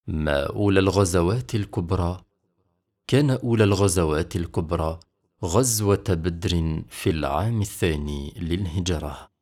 ما أولى الغزوات الكبرى؟ كان أولى الغزوات الكبرى غزوة بدر في العام الثاني للهجرة.